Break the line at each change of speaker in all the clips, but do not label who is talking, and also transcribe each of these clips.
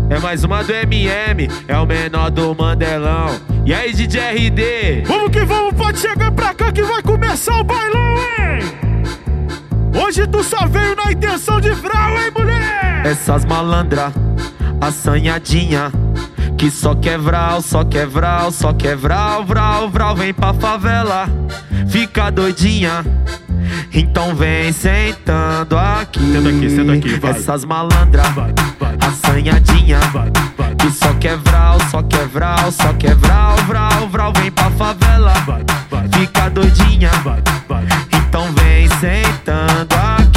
É mais uma do MM, é o menor do Mandelão. E aí, DJ RD?
Vamos que vamos, pode chegar pra cá que vai começar o bailão, hein? Hoje tu só veio na intenção de vral, hein, mulher?
Essas malandra, assanhadinha, que só quer vral, só quer vral, só quer vral, vral, vral. Vem pra favela, fica doidinha, então vem sentando aqui.
Senta aqui, vai.
Essas malandra, assanhadinha, que só quer vral, só quer vral, só quer vral, vral, vral. Vem pra favela, fica doidinha, então vem sentando aqui.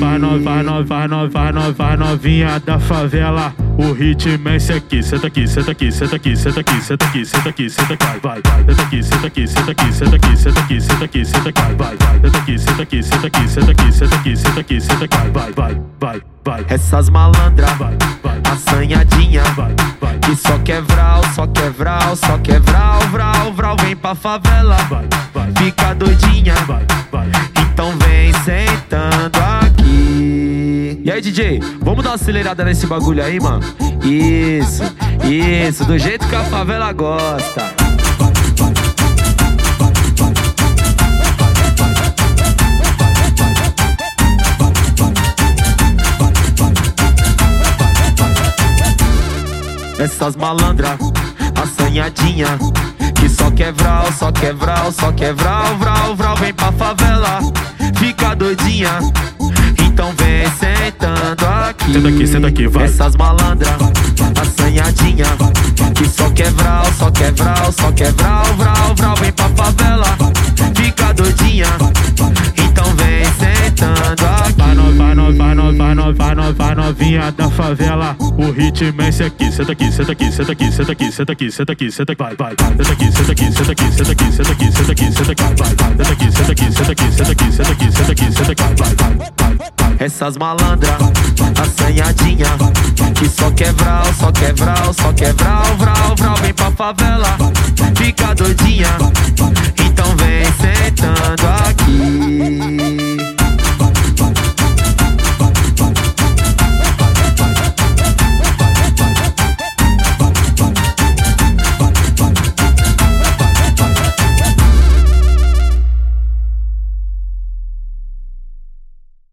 Vai novinha da favela, o ritmo é esse aqui. Senta aqui, senta aqui, senta aqui, senta aqui, senta aqui, senta aqui, senta aqui, vai. Senta aqui, senta aqui, senta aqui, senta aqui, senta aqui, senta aqui, senta aqui, vai. Senta aqui, senta aqui, senta aqui, senta aqui, senta aqui, senta aqui, senta aqui, vai.
Essas malandra, assanhadinha, que só quer vral, só quer vral, só quer vral, vral, vral. Vem pra favela, fica doidinha, então vem sentando aqui. E aí, DJ, vamos dar uma acelerada nesse bagulho aí, mano? Isso, do jeito que a favela gosta. Essas malandra, assanhadinha, que só quer vral, só quer vral, só quer vral, vral, vral. Vem pra favela, fica doidinha, então vem sentando aqui.
Senta aqui, vai.
Essas malandra, assanhadinha, que só quer vral, só quer vral, só quer vral, vral, vral. Vem pra favela, fica doidinha, então vem sentando aqui.
Vai novinha da favela, o ritmo é esse aqui. Senta aqui, senta aqui, senta aqui, senta aqui, senta aqui, senta aqui, senta aqui, vai. Senta aqui, senta aqui, senta aqui, senta aqui, senta aqui, senta aqui, senta aqui, vai. Senta aqui, senta aqui, senta aqui, senta aqui, senta aqui, senta aqui, senta aqui, vai.
Essas malandra, assanhadinha, que só quer vral, só quer vral, só quer vral, vral, vral. Vem pra favela, fica doidinha,